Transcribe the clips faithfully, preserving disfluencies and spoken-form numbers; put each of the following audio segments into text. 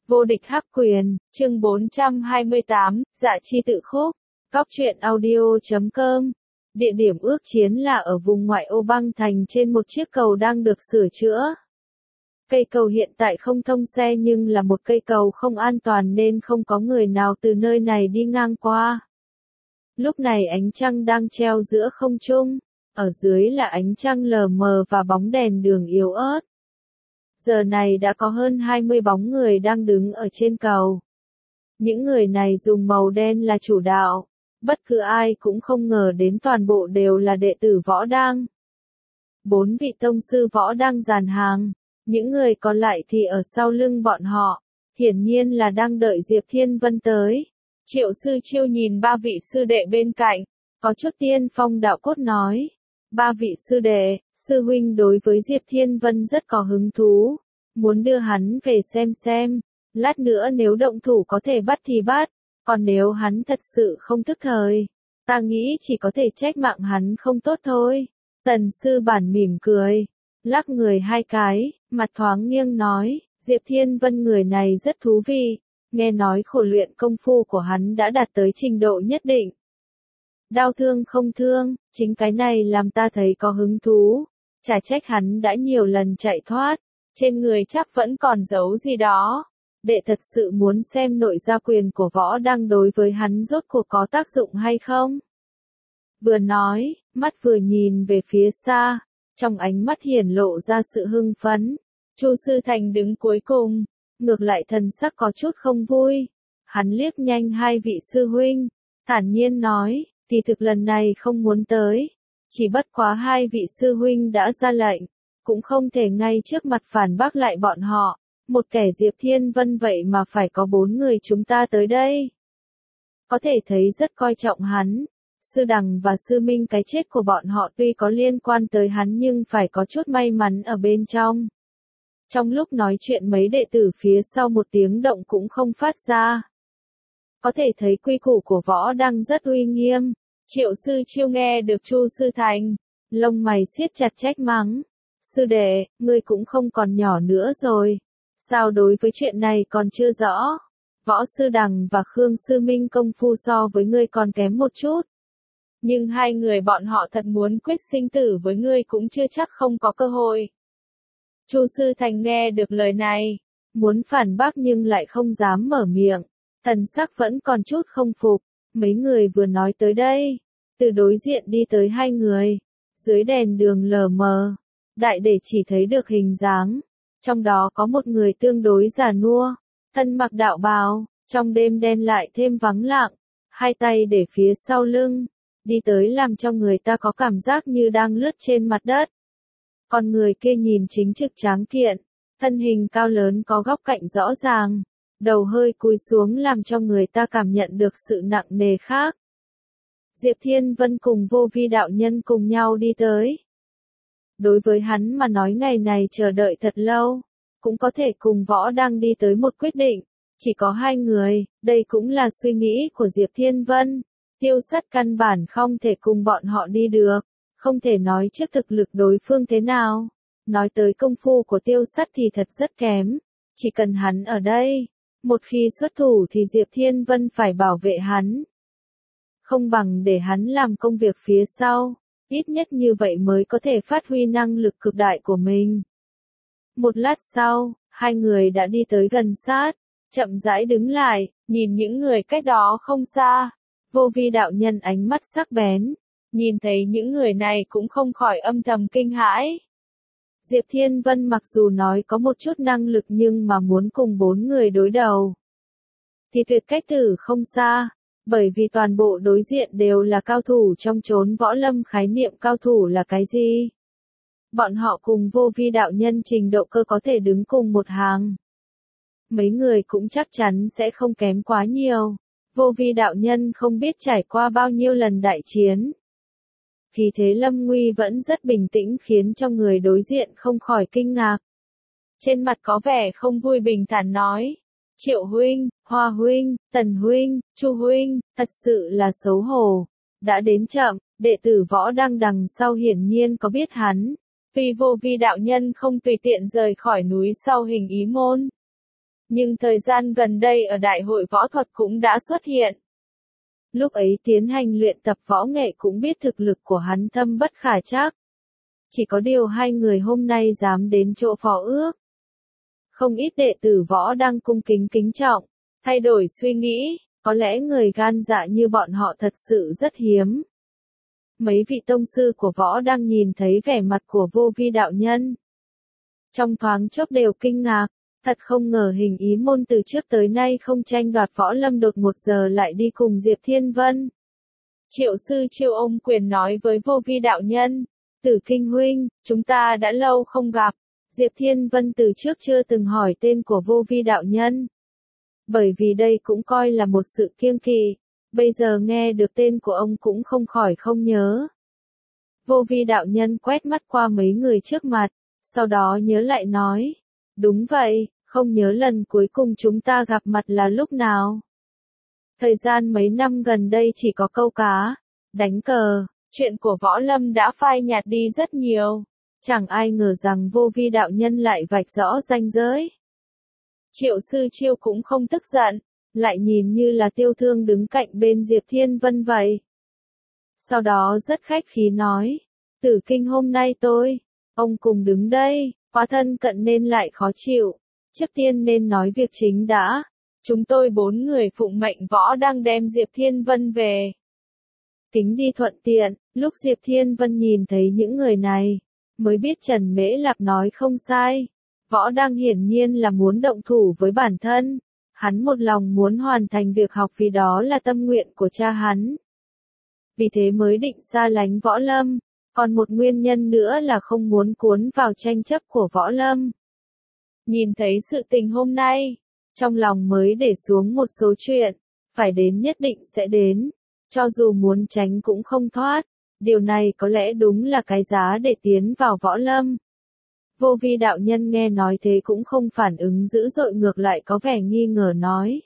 Vô địch hắc quyền, chương bốn trăm hai mươi tám, Dạ chi tự khúc, Cóc truyện audio chấm com. Địa điểm ước chiến là ở vùng ngoại ô băng thành trên một chiếc cầu đang được sửa chữa. Cây cầu hiện tại không thông xe nhưng là một cây cầu không an toàn nên không có người nào từ nơi này đi ngang qua. Lúc này ánh trăng đang treo giữa không trung, ở dưới là ánh trăng lờ mờ và bóng đèn đường yếu ớt. Giờ này đã có hơn hai mươi bóng người đang đứng ở trên cầu. Những người này dùng màu đen là chủ đạo, bất cứ ai cũng không ngờ đến toàn bộ đều là đệ tử Võ Đang. Bốn vị tông sư Võ Đang dàn hàng, những người còn lại thì ở sau lưng bọn họ, hiển nhiên là đang đợi Diệp Thiên Vân tới. Triệu Sư Chiêu nhìn ba vị sư đệ bên cạnh, có chút tiên phong đạo cốt nói. Ba vị sư đệ, sư huynh đối với Diệp Thiên Vân rất có hứng thú, muốn đưa hắn về xem xem, lát nữa nếu động thủ có thể bắt thì bắt, còn nếu hắn thật sự không thức thời, ta nghĩ chỉ có thể trách mạng hắn không tốt thôi. Tần sư bản mỉm cười, lắc người hai cái, mặt thoáng nghiêng nói, Diệp Thiên Vân người này rất thú vị, nghe nói khổ luyện công phu của hắn đã đạt tới trình độ nhất định. Đau thương không thương, chính cái này làm ta thấy có hứng thú, chả trách hắn đã nhiều lần chạy thoát, trên người chắc vẫn còn giấu gì đó. Đệ thật sự muốn xem nội gia quyền của Võ Đang đối với hắn rốt cuộc có tác dụng hay không. Vừa nói, mắt vừa nhìn về phía xa, trong ánh mắt hiển lộ ra sự hưng phấn. Chu Sư Thành đứng cuối cùng, ngược lại thần sắc có chút không vui. Hắn liếc nhanh hai vị sư huynh, thản nhiên nói, thì thực lần này không muốn tới, chỉ bất quá hai vị sư huynh đã ra lệnh, cũng không thể ngay trước mặt phản bác lại bọn họ. Một kẻ Diệp Thiên Vân vậy mà phải có bốn người chúng ta tới đây. Có thể thấy rất coi trọng hắn. Sư Đằng và Sư Minh cái chết của bọn họ tuy có liên quan tới hắn nhưng phải có chút may mắn ở bên trong. Trong lúc nói chuyện mấy đệ tử phía sau một tiếng động cũng không phát ra. Có thể thấy quy củ của Võ Đang rất uy nghiêm. Triệu Sư Chiêu nghe được Chu Sư Thành, lông mày siết chặt trách mắng. Sư đệ, ngươi cũng không còn nhỏ nữa rồi. Sao đối với chuyện này còn chưa rõ? Võ Sư Đằng và Khương Sư Minh công phu so với ngươi còn kém một chút. Nhưng hai người bọn họ thật muốn quyết sinh tử với ngươi cũng chưa chắc không có cơ hội. Chu Sư Thành nghe được lời này, muốn phản bác nhưng lại không dám mở miệng, thần sắc vẫn còn chút không phục. Mấy người vừa nói tới đây, từ đối diện đi tới hai người, dưới đèn đường lờ mờ, đại để chỉ thấy được hình dáng. Trong đó có một người tương đối già nua, thân mặc đạo bào, trong đêm đen lại thêm vắng lặng, hai tay để phía sau lưng, đi tới làm cho người ta có cảm giác như đang lướt trên mặt đất. Còn người kia nhìn chính trực tráng kiện, thân hình cao lớn có góc cạnh rõ ràng, đầu hơi cúi xuống làm cho người ta cảm nhận được sự nặng nề khác. Diệp Thiên Vân cùng Vô Vi đạo nhân cùng nhau đi tới. Đối với hắn mà nói ngày này chờ đợi thật lâu, cũng có thể cùng Võ Đang đi tới một quyết định, chỉ có hai người, đây cũng là suy nghĩ của Diệp Thiên Vân. Tiêu Sắt căn bản không thể cùng bọn họ đi được, không thể nói trước thực lực đối phương thế nào. Nói tới công phu của Tiêu Sắt thì thật rất kém, chỉ cần hắn ở đây, một khi xuất thủ thì Diệp Thiên Vân phải bảo vệ hắn. Không bằng để hắn làm công việc phía sau. Ít nhất như vậy mới có thể phát huy năng lực cực đại của mình. Một lát sau, hai người đã đi tới gần sát, chậm rãi đứng lại, nhìn những người cách đó không xa. Vô Vi đạo nhân ánh mắt sắc bén, nhìn thấy những người này cũng không khỏi âm thầm kinh hãi. Diệp Thiên Vân mặc dù nói có một chút năng lực nhưng mà muốn cùng bốn người đối đầu, thì tuyệt cách tử không xa. Bởi vì toàn bộ đối diện đều là cao thủ trong chốn võ lâm, khái niệm cao thủ là cái gì? Bọn họ cùng Vô Vi đạo nhân trình độ cơ có thể đứng cùng một hàng. Mấy người cũng chắc chắn sẽ không kém quá nhiều. Vô Vi đạo nhân không biết trải qua bao nhiêu lần đại chiến. Khí thế lâm nguy vẫn rất bình tĩnh khiến cho người đối diện không khỏi kinh ngạc. Trên mặt có vẻ không vui bình thản nói. Triệu huynh, Hoa huynh, Tần huynh, Chu huynh, thật sự là xấu hổ. Đã đến chậm, đệ tử Võ Đang đằng sau hiển nhiên có biết hắn. Vì Vô Vi đạo nhân không tùy tiện rời khỏi núi sau Hình Ý môn. Nhưng thời gian gần đây ở Đại hội võ thuật cũng đã xuất hiện. Lúc ấy tiến hành luyện tập võ nghệ cũng biết thực lực của hắn thâm bất khả trắc. Chỉ có điều hai người hôm nay dám đến chỗ phó ước. Không ít đệ tử võ đang cung kính kính trọng, thay đổi suy nghĩ, có lẽ người gan dạ như bọn họ thật sự rất hiếm. Mấy vị tông sư của võ đang nhìn thấy vẻ mặt của Vô Vi đạo nhân. Trong thoáng chốc đều kinh ngạc, thật không ngờ Hình Ý môn từ trước tới nay không tranh đoạt võ lâm đột một giờ lại đi cùng Diệp Thiên Vân. Triệu sư Chiêu ôm quyền nói với Vô Vi đạo nhân, Tử Kinh huynh, chúng ta đã lâu không gặp. Diệp Thiên Vân từ trước chưa từng hỏi tên của Vô Vi đạo nhân. Bởi vì đây cũng coi là một sự kiêng kỵ, bây giờ nghe được tên của ông cũng không khỏi không nhớ. Vô Vi đạo nhân quét mắt qua mấy người trước mặt, sau đó nhớ lại nói, đúng vậy, không nhớ lần cuối cùng chúng ta gặp mặt là lúc nào. Thời gian mấy năm gần đây chỉ có câu cá, đánh cờ, chuyện của võ lâm đã phai nhạt đi rất nhiều. Chẳng ai ngờ rằng Vô Vi đạo nhân lại vạch rõ ranh giới. Triệu sư Chiêu cũng không tức giận, lại nhìn như là Tiêu Thương đứng cạnh bên Diệp Thiên Vân vậy. Sau đó rất khách khí nói, Tử Kinh hôm nay tôi, ông cùng đứng đây, quá thân cận nên lại khó chịu, trước tiên nên nói việc chính đã. Chúng tôi bốn người phụng mệnh võ đang đem Diệp Thiên Vân về. Kính đi thuận tiện, lúc Diệp Thiên Vân nhìn thấy những người này, mới biết Trần Mễ Lạp nói không sai. Võ đang hiển nhiên là muốn động thủ với bản thân. Hắn một lòng muốn hoàn thành việc học vì đó là tâm nguyện của cha hắn. Vì thế mới định xa lánh võ lâm. Còn một nguyên nhân nữa là không muốn cuốn vào tranh chấp của võ lâm. Nhìn thấy sự tình hôm nay, trong lòng mới để xuống một số chuyện. Phải đến nhất định sẽ đến. Cho dù muốn tránh cũng không thoát. Điều này có lẽ đúng là cái giá để tiến vào võ lâm. Vô Vi đạo nhân nghe nói thế cũng không phản ứng dữ dội, ngược lại có vẻ nghi ngờ nói.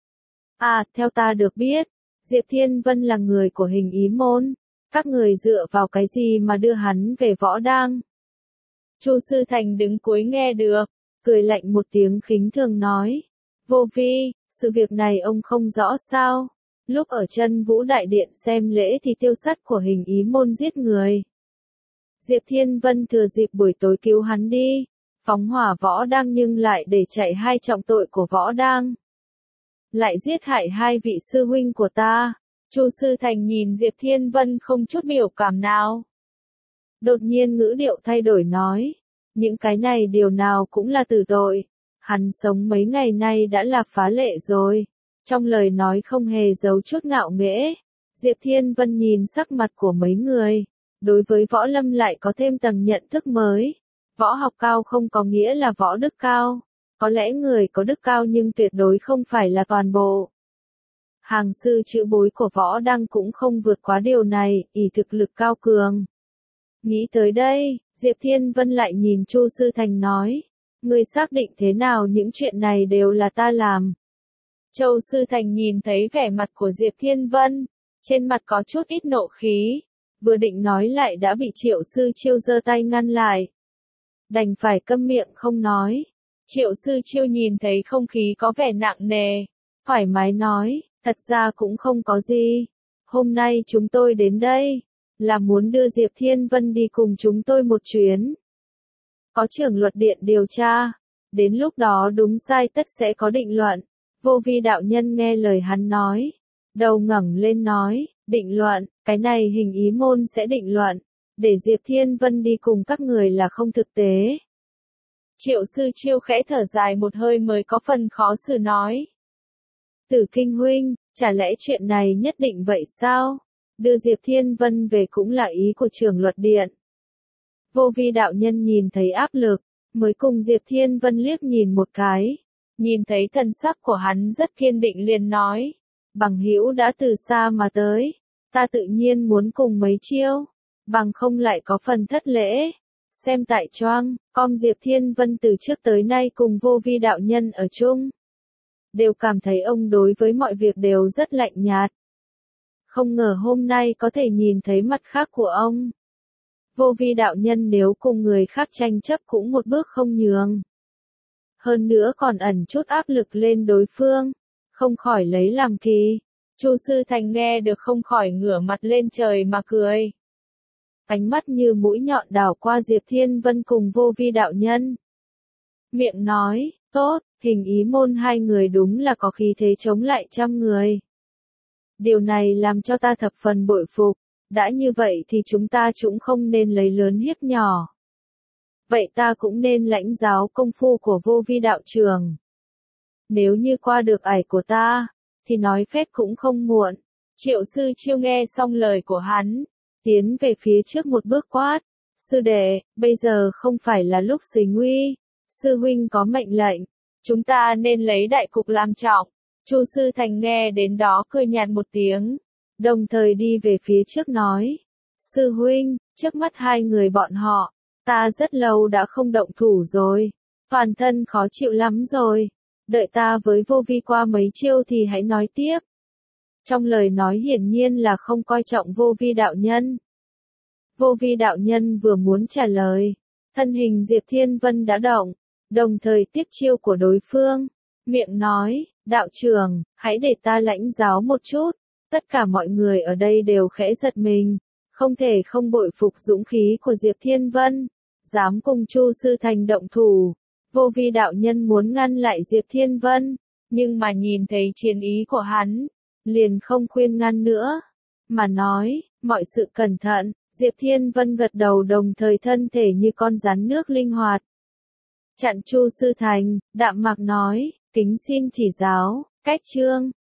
À, theo ta được biết, Diệp Thiên Vân là người của Hình Ý môn. Các người dựa vào cái gì mà đưa hắn về võ đang? Chu Sư Thành đứng cuối nghe được, cười lạnh một tiếng khinh thường nói. Vô Vi, sự việc này ông không rõ sao? Lúc ở Chân Vũ Đại Điện xem lễ thì tiêu sắt của Hình Ý môn giết người. Diệp Thiên Vân thừa dịp buổi tối cứu hắn đi, phóng hỏa võ đang nhưng lại để chạy hai trọng tội của võ đang. Lại giết hại hai vị sư huynh của ta. Chu Sư Thành nhìn Diệp Thiên Vân không chút biểu cảm nào. Đột nhiên ngữ điệu thay đổi nói, những cái này điều nào cũng là tử tội. Hắn sống mấy ngày nay đã là phá lệ rồi. Trong lời nói không hề giấu chút ngạo nghễ. Diệp Thiên Vân nhìn sắc mặt của mấy người. Đối với võ lâm lại có thêm tầng nhận thức mới. Võ học cao không có nghĩa là võ đức cao. Có lẽ người có đức cao nhưng tuyệt đối không phải là toàn bộ. Hàng sư chữ bối của võ đăng cũng không vượt quá điều này, ỷ thực lực cao cường. Nghĩ tới đây, Diệp Thiên Vân lại nhìn Chu Sư Thành nói. Người xác định thế nào những chuyện này đều là ta làm. Châu Sư Thành nhìn thấy vẻ mặt của Diệp Thiên Vân, trên mặt có chút ít nộ khí. Vừa định nói lại đã bị Triệu Sư Chiêu giơ tay ngăn lại. Đành phải câm miệng không nói. Triệu Sư Chiêu nhìn thấy không khí có vẻ nặng nề, thoải mái nói, thật ra cũng không có gì. Hôm nay chúng tôi đến đây, là muốn đưa Diệp Thiên Vân đi cùng chúng tôi một chuyến. Có trưởng luật điện điều tra, đến lúc đó đúng sai tất sẽ có định luận. Vô Vi đạo nhân nghe lời hắn nói, đầu ngẩng lên nói, định luận, cái này Hình Ý môn sẽ định luận, để Diệp Thiên Vân đi cùng các người là không thực tế. Triệu Sư Chiêu khẽ thở dài một hơi mới có phần khó xử nói. Tử Kinh huynh, chả lẽ chuyện này nhất định vậy sao? Đưa Diệp Thiên Vân về cũng là ý của trưởng luật điện. Vô Vi đạo nhân nhìn thấy áp lực, mới cùng Diệp Thiên Vân liếc nhìn một cái. Nhìn thấy thần sắc của hắn rất kiên định liền nói. Bằng hữu đã từ xa mà tới, ta tự nhiên muốn cùng mấy chiêu, bằng không lại có phần thất lễ. Xem tại choang, com Diệp Thiên Vân từ trước tới nay cùng Vô Vi đạo nhân ở chung. Đều cảm thấy ông đối với mọi việc đều rất lạnh nhạt. Không ngờ hôm nay có thể nhìn thấy mặt khác của ông. Vô Vi đạo nhân nếu cùng người khác tranh chấp cũng một bước không nhường. hơn nữa còn ẩn chút áp lực lên đối phương, không khỏi lấy làm kỳ. Chu Sư Thành nghe được không khỏi ngửa mặt lên trời mà cười. Ánh mắt như mũi nhọn đảo qua Diệp Thiên Vân cùng Vô Vi đạo nhân. Miệng nói, tốt, Hình Ý môn hai người đúng là có khí thế chống lại trăm người. Điều này làm cho ta thập phần bội phục, đã như vậy thì chúng ta cũng không nên lấy lớn hiếp nhỏ. Vậy ta cũng nên lãnh giáo công phu của Vô Vi đạo trường. Nếu như qua được ải của ta, thì nói phép cũng không muộn. Triệu Sư Chiêu nghe xong lời của hắn, tiến về phía trước một bước quát. Sư đệ, bây giờ không phải là lúc xì nguy. Sư huynh có mệnh lệnh, chúng ta nên lấy đại cục làm trọng. Chu Sư Thành nghe đến đó cười nhạt một tiếng, đồng thời đi về phía trước nói. Sư huynh, trước mắt hai người bọn họ, ta rất lâu đã không động thủ rồi. Toàn thân khó chịu lắm rồi. Đợi ta với Vô Vi qua mấy chiêu thì hãy nói tiếp. Trong lời nói hiển nhiên là không coi trọng Vô Vi đạo nhân. Vô Vi đạo nhân vừa muốn trả lời, thân hình Diệp Thiên Vân đã động, đồng thời tiếp chiêu của đối phương. Miệng nói, đạo trưởng, hãy để ta lãnh giáo một chút. Tất cả mọi người ở đây đều khẽ giật mình, không thể không bội phục dũng khí của Diệp Thiên Vân, dám cùng Chu Sư Thành động thủ. Vô Vi đạo nhân muốn ngăn lại Diệp Thiên Vân, nhưng mà nhìn thấy chiến ý của hắn, liền không khuyên ngăn nữa, mà nói, mọi sự cẩn thận. Diệp Thiên Vân gật đầu đồng thời thân thể như con rắn nước linh hoạt. Chặn Chu Sư Thành, đạm mạc nói, kính xin chỉ giáo, cách chương.